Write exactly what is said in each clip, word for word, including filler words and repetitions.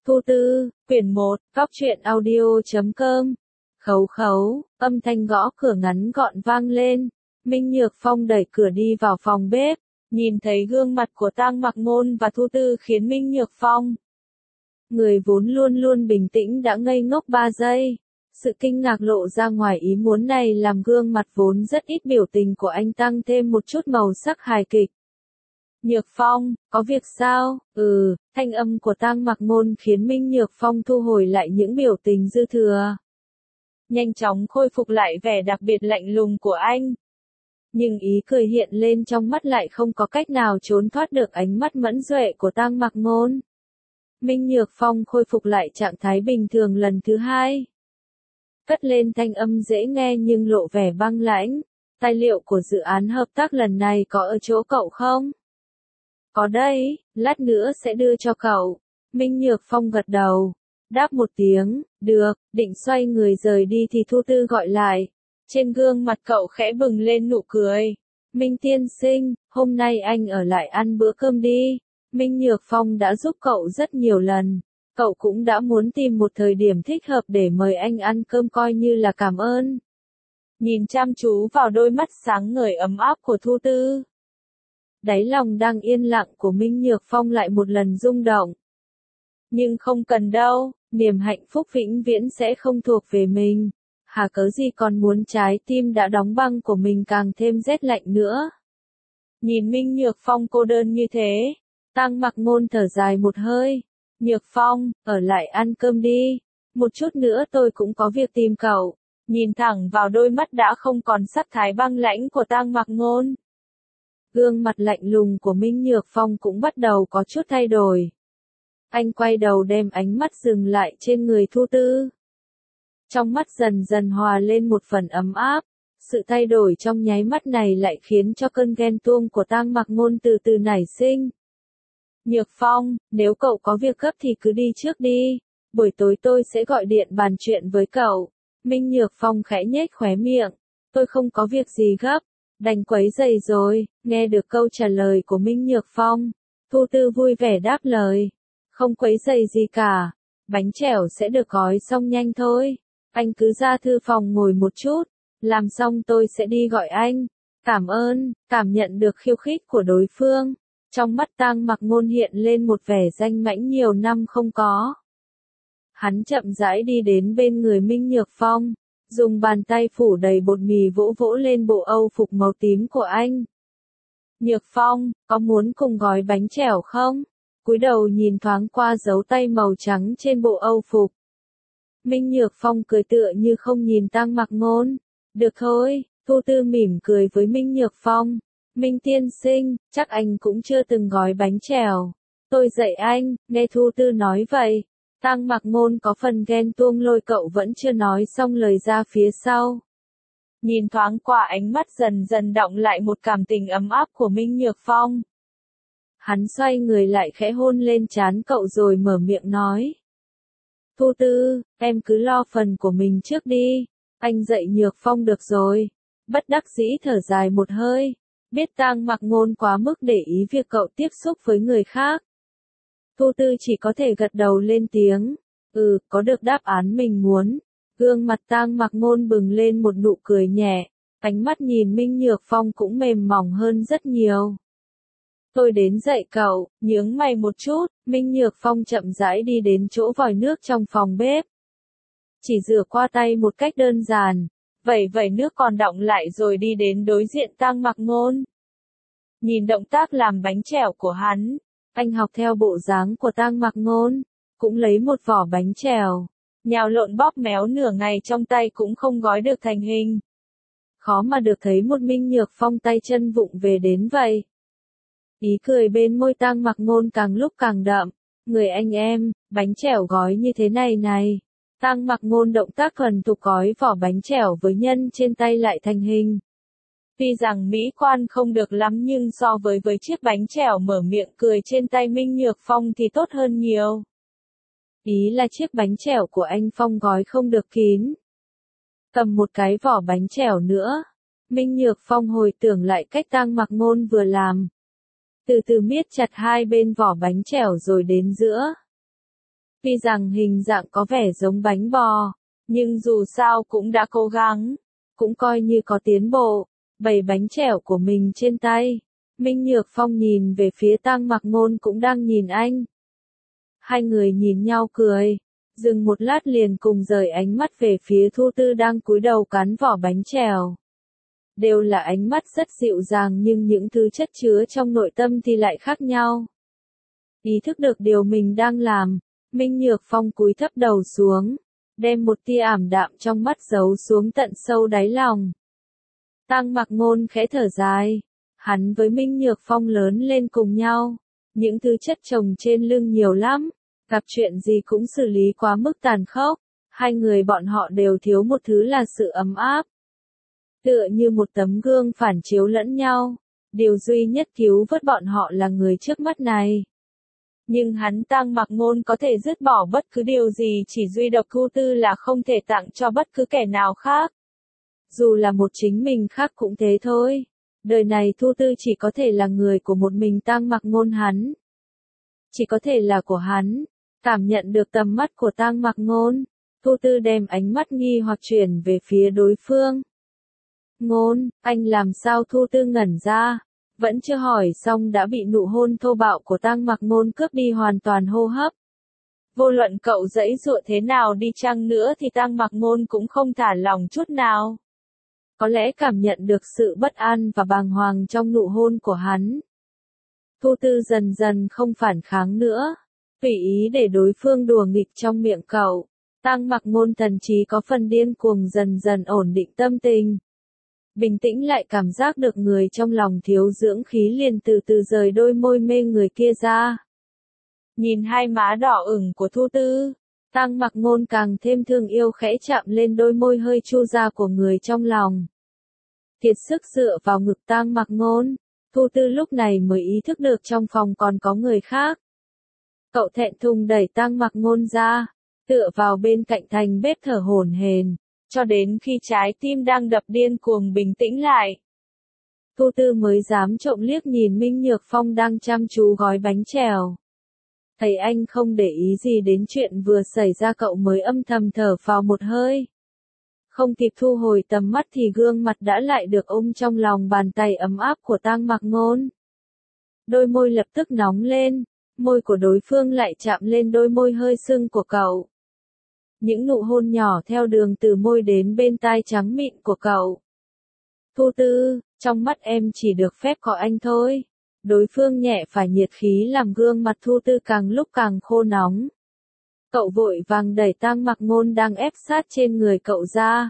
Thu Tư, quyển một, góc truyện audio.com. Khấu khấu, âm thanh gõ cửa ngắn gọn vang lên. Minh Nhược Phong đẩy cửa đi vào phòng bếp, nhìn thấy gương mặt của Tang Mặc Ngôn và Thu Tư khiến Minh Nhược Phong, người vốn luôn luôn bình tĩnh đã ngây ngốc ba giây. Sự kinh ngạc lộ ra ngoài ý muốn này làm gương mặt vốn rất ít biểu tình của anh tăng thêm một chút màu sắc hài kịch. Nhược Phong, có việc sao? Ừ, thanh âm của Tang Mặc Ngôn khiến Minh Nhược Phong thu hồi lại những biểu tình dư thừa. Nhanh chóng khôi phục lại vẻ đặc biệt lạnh lùng của anh. Nhưng ý cười hiện lên trong mắt lại không có cách nào trốn thoát được ánh mắt mẫn duệ của Tang Mặc Ngôn. Minh Nhược Phong khôi phục lại trạng thái bình thường lần thứ hai. Cất lên thanh âm dễ nghe nhưng lộ vẻ băng lãnh. Tài liệu của dự án hợp tác lần này có ở chỗ cậu không? Có đây, lát nữa sẽ đưa cho cậu. Minh Nhược Phong gật đầu. Đáp một tiếng, được, định xoay người rời đi thì Thu Tư gọi lại. Trên gương mặt cậu khẽ bừng lên nụ cười. Minh tiên sinh, hôm nay anh ở lại ăn bữa cơm đi. Minh Nhược Phong đã giúp cậu rất nhiều lần. Cậu cũng đã muốn tìm một thời điểm thích hợp để mời anh ăn cơm coi như là cảm ơn. Nhìn chăm chú vào đôi mắt sáng ngời ấm áp của Thu Tư, đáy lòng đang yên lặng của Minh Nhược Phong lại một lần rung động. Nhưng không cần đâu, niềm hạnh phúc vĩnh viễn sẽ không thuộc về mình. Hà cớ gì còn muốn trái tim đã đóng băng của mình càng thêm rét lạnh nữa. Nhìn Minh Nhược Phong cô đơn như thế, Tang Mặc Ngôn thở dài một hơi. Nhược Phong, ở lại ăn cơm đi. Một chút nữa tôi cũng có việc tìm cậu. Nhìn thẳng vào đôi mắt đã không còn sắc thái băng lãnh của Tang Mặc Ngôn, gương mặt lạnh lùng của Minh Nhược Phong cũng bắt đầu có chút thay đổi. Anh quay đầu đem ánh mắt dừng lại trên người Thu Tư. Trong mắt dần dần hòa lên một phần ấm áp. Sự thay đổi trong nháy mắt này lại khiến cho cơn ghen tuông của Tang Mặc Ngôn từ từ nảy sinh. Nhược Phong, nếu cậu có việc gấp thì cứ đi trước đi. Buổi tối tôi sẽ gọi điện bàn chuyện với cậu. Minh Nhược Phong khẽ nhếch khóe miệng. Tôi không có việc gì gấp. Đành quấy rầy rồi. Nghe được câu trả lời của Minh Nhược Phong, Thu Tư vui vẻ đáp lời. Không quấy rầy gì cả. Bánh chèo sẽ được gói xong nhanh thôi. Anh cứ ra thư phòng ngồi một chút. Làm xong tôi sẽ đi gọi anh. Cảm ơn. Cảm nhận được khiêu khích của đối phương, trong mắt Tang Mặc Ngôn hiện lên một vẻ danh mãnh nhiều năm không có. Hắn chậm rãi đi đến bên người Minh Nhược Phong, dùng bàn tay phủ đầy bột mì vỗ vỗ lên bộ âu phục màu tím của anh. Nhược Phong, có muốn cùng gói bánh chèo không? Cúi đầu nhìn thoáng qua dấu tay màu trắng trên bộ âu phục. Minh Nhược Phong cười tựa như không nhìn Tang Mặc Ngôn. Được thôi, Thu Tư mỉm cười với Minh Nhược Phong. Minh tiên sinh, chắc anh cũng chưa từng gói bánh chèo. Tôi dạy anh, nghe Thu Tư nói vậy. Tang Mặc Ngôn có phần ghen tuông lôi cậu vẫn chưa nói xong lời ra phía sau. Nhìn thoáng qua ánh mắt dần dần đọng lại một cảm tình ấm áp của Minh Nhược Phong. Hắn xoay người lại khẽ hôn lên trán cậu rồi mở miệng nói. Thu Tư, em cứ lo phần của mình trước đi. Anh dạy Nhược Phong được rồi. Bất đắc dĩ thở dài một hơi. Biết Tang Mặc Ngôn quá mức để ý việc cậu tiếp xúc với người khác, Thu Tư chỉ có thể gật đầu lên tiếng. Ừ, có được đáp án mình muốn. Gương mặt Tang Mặc Ngôn bừng lên một nụ cười nhẹ. Ánh mắt nhìn Minh Nhược Phong cũng mềm mỏng hơn rất nhiều. Tôi đến dạy cậu, nhướng mày một chút. Minh Nhược Phong chậm rãi đi đến chỗ vòi nước trong phòng bếp. Chỉ rửa qua tay một cách đơn giản. Vẩy vẩy nước còn đọng lại rồi đi đến đối diện Tang Mặc Ngôn. Nhìn động tác làm bánh chèo của hắn, anh học theo bộ dáng của Tang Mặc Ngôn, cũng lấy một vỏ bánh chèo, nhào lộn bóp méo nửa ngày trong tay cũng không gói được thành hình. Khó mà được thấy một Minh Nhược Phong tay chân vụng về đến vậy. Ý cười bên môi Tang Mặc Ngôn càng lúc càng đậm. Người anh em, bánh chèo gói như thế này này. Tang Mặc Ngôn động tác thuần thục gói vỏ bánh chèo với nhân trên tay lại thành hình. Tuy rằng mỹ quan không được lắm nhưng so với với chiếc bánh chèo mở miệng cười trên tay Minh Nhược Phong thì tốt hơn nhiều. Ý là chiếc bánh chèo của anh Phong gói không được kín. Cầm một cái vỏ bánh chèo nữa. Minh Nhược Phong hồi tưởng lại cách Tang Mặc Ngôn vừa làm. Từ từ miết chặt hai bên vỏ bánh chèo rồi đến giữa. Tuy rằng hình dạng có vẻ giống bánh bò, nhưng dù sao cũng đã cố gắng, cũng coi như có tiến bộ, bày bánh chèo của mình trên tay. Minh Nhược Phong nhìn về phía Tang Mặc Ngôn cũng đang nhìn anh. Hai người nhìn nhau cười, dừng một lát liền cùng rời ánh mắt về phía Thu Tư đang cúi đầu cắn vỏ bánh chèo. Đều là ánh mắt rất dịu dàng nhưng những thứ chất chứa trong nội tâm thì lại khác nhau. Ý thức được điều mình đang làm, Minh Nhược Phong cúi thấp đầu xuống, đem một tia ảm đạm trong mắt giấu xuống tận sâu đáy lòng. Tang Mặc Ngôn khẽ thở dài, hắn với Minh Nhược Phong lớn lên cùng nhau, những thứ chất chồng trên lưng nhiều lắm, gặp chuyện gì cũng xử lý quá mức tàn khốc, hai người bọn họ đều thiếu một thứ là sự ấm áp. Tựa như một tấm gương phản chiếu lẫn nhau, điều duy nhất cứu vớt bọn họ là người trước mắt này. Nhưng hắn Tang Mặc Ngôn có thể dứt bỏ bất cứ điều gì, chỉ duy độc Thu Tư là không thể tặng cho bất cứ kẻ nào khác. Dù là một chính mình khác cũng thế thôi. Đời này Thu Tư chỉ có thể là người của một mình Tang Mặc Ngôn hắn. Chỉ có thể là của hắn. Cảm nhận được tầm mắt của Tang Mặc Ngôn, Thu Tư đem ánh mắt nghi hoặc chuyển về phía đối phương. Ngôn, anh làm sao? Thu Tư ngẩn ra, vẫn chưa hỏi xong đã bị nụ hôn thô bạo của Tang Mặc Ngôn cướp đi hoàn toàn hô hấp. Vô luận cậu giãy giụa thế nào đi chăng nữa thì Tang Mặc Ngôn cũng không thả lòng chút nào. Có lẽ cảm nhận được sự bất an và bàng hoàng trong nụ hôn của hắn. Thu Tư dần dần không phản kháng nữa, tùy ý để đối phương đùa nghịch trong miệng cậu. Tang Mặc Ngôn thần trí có phần điên cuồng dần dần ổn định tâm tình. Bình tĩnh lại cảm giác được người trong lòng thiếu dưỡng khí liền từ từ rời đôi môi mê người kia ra. Nhìn hai má đỏ ửng của Thu Tư, Tang Mặc Ngôn càng thêm thương yêu khẽ chạm lên đôi môi hơi chu ra của người trong lòng. Kiệt sức dựa vào ngực Tang Mặc Ngôn, Thu Tư lúc này mới ý thức được trong phòng còn có người khác. Cậu thẹn thùng đẩy Tang Mặc Ngôn ra, tựa vào bên cạnh thành bếp thở hổn hển, cho đến khi trái tim đang đập điên cuồng bình tĩnh lại. Thu Tư mới dám trộm liếc nhìn Minh Nhược Phong đang chăm chú gói bánh chèo. Thấy anh không để ý gì đến chuyện vừa xảy ra cậu mới âm thầm thở phào một hơi. Không kịp thu hồi tầm mắt thì gương mặt đã lại được ôm trong lòng bàn tay ấm áp của Tang Mặc Ngôn. Đôi môi lập tức nóng lên, môi của đối phương lại chạm lên đôi môi hơi sưng của cậu. Những nụ hôn nhỏ theo đường từ môi đến bên tai trắng mịn của cậu. Thu Tư, trong mắt em chỉ được phép có anh thôi. Đối phương nhẹ phải nhiệt khí làm gương mặt Thu Tư càng lúc càng khô nóng. Cậu vội vàng đẩy Tang Mặc Ngôn đang ép sát trên người cậu ra.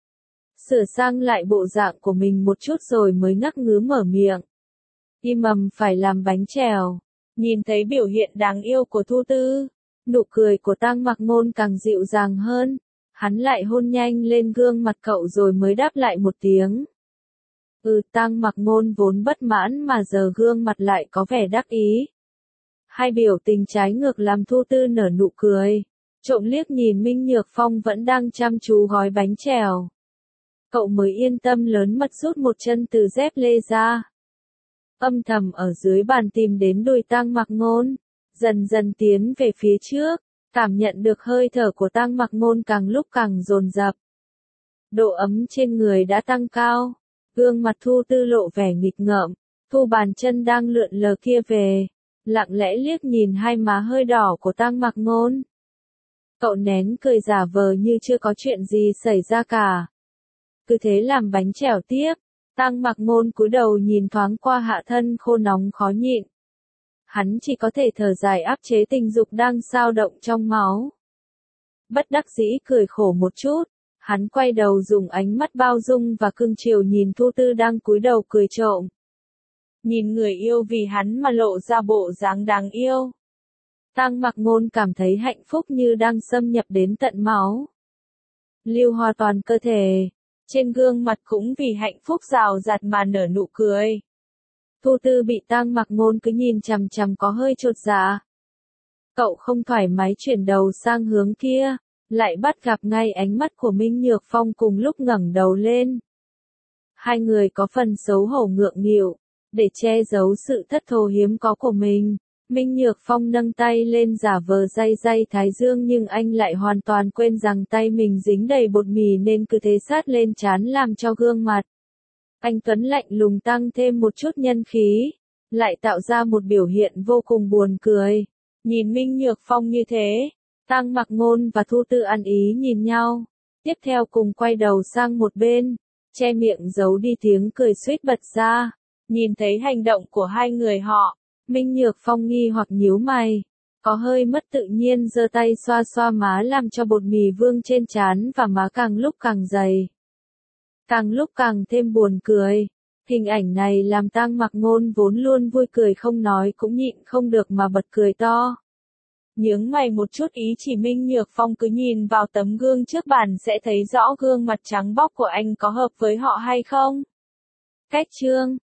Sửa sang lại bộ dạng của mình một chút rồi mới ngắc ngứ mở miệng. Im ầm phải làm bánh chèo. Nhìn thấy biểu hiện đáng yêu của Thu Tư, nụ cười của Tang Mặc Ngôn càng dịu dàng hơn. Hắn lại hôn nhanh lên gương mặt cậu rồi mới đáp lại một tiếng. Ừ, Tang Mặc Ngôn vốn bất mãn mà giờ gương mặt lại có vẻ đắc ý. Hai biểu tình trái ngược làm Thu Tư nở nụ cười, trộm liếc nhìn Minh Nhược Phong vẫn đang chăm chú gói bánh chèo. Cậu mới yên tâm lớn mật rút một chân từ dép lê ra. Âm thầm ở dưới bàn tìm đến đùi Tang Mặc Ngôn, dần dần tiến về phía trước, cảm nhận được hơi thở của Tang Mặc Ngôn càng lúc càng dồn dập. Độ ấm trên người đã tăng cao, gương mặt Thu Tư lộ vẻ nghịch ngợm, thu bàn chân đang lượn lờ kia về, lặng lẽ liếc nhìn hai má hơi đỏ của Tang Mặc Ngôn. Cậu nén cười giả vờ như chưa có chuyện gì xảy ra cả. Cứ thế làm bánh chèo tiếp, Tang Mặc Ngôn cúi đầu nhìn thoáng qua hạ thân khô nóng khó nhịn. Hắn chỉ có thể thở dài áp chế tình dục đang xao động trong máu. Bất đắc dĩ cười khổ một chút, hắn quay đầu dùng ánh mắt bao dung và cưng chiều nhìn Thu Tư đang cúi đầu cười trộm. Nhìn người yêu vì hắn mà lộ ra bộ dáng đáng yêu. Tang Mặc Ngôn cảm thấy hạnh phúc như đang xâm nhập đến tận máu. Lưu hòa toàn cơ thể, trên gương mặt cũng vì hạnh phúc rào rạt mà nở nụ cười. Thu Tư bị Tang Mặc Ngôn cứ nhìn chằm chằm có hơi chột dạ. Cậu không thoải mái chuyển đầu sang hướng kia, lại bắt gặp ngay ánh mắt của Minh Nhược Phong cùng lúc ngẩng đầu lên. Hai người có phần xấu hổ ngượng nghịu, để che giấu sự thất thố hiếm có của mình. Minh Nhược Phong nâng tay lên giả vờ day day thái dương nhưng anh lại hoàn toàn quên rằng tay mình dính đầy bột mì nên cứ thế sát lên trán làm cho gương mặt anh Tuấn lạnh lùng tăng thêm một chút nhân khí, lại tạo ra một biểu hiện vô cùng buồn cười. Nhìn Minh Nhược Phong như thế, Tang Mặc Ngôn và Thu Tư ăn ý nhìn nhau, tiếp theo cùng quay đầu sang một bên, che miệng giấu đi tiếng cười suýt bật ra. Nhìn thấy hành động của hai người họ, Minh Nhược Phong nghi hoặc nhíu mày, có hơi mất tự nhiên giơ tay xoa xoa má làm cho bột mì vương trên trán và má càng lúc càng dày. Càng lúc càng thêm buồn cười. Hình ảnh này làm Tang Mặc Ngôn vốn luôn vui cười không nói cũng nhịn không được mà bật cười to. Nhướng mày một chút ý chỉ Minh Nhược Phong cứ nhìn vào tấm gương trước bàn sẽ thấy rõ gương mặt trắng bóc của anh có hợp với họ hay không. Cách chương